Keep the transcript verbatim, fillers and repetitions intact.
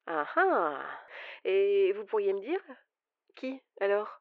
Ah ah! Et vous pourriez me dire qui alors?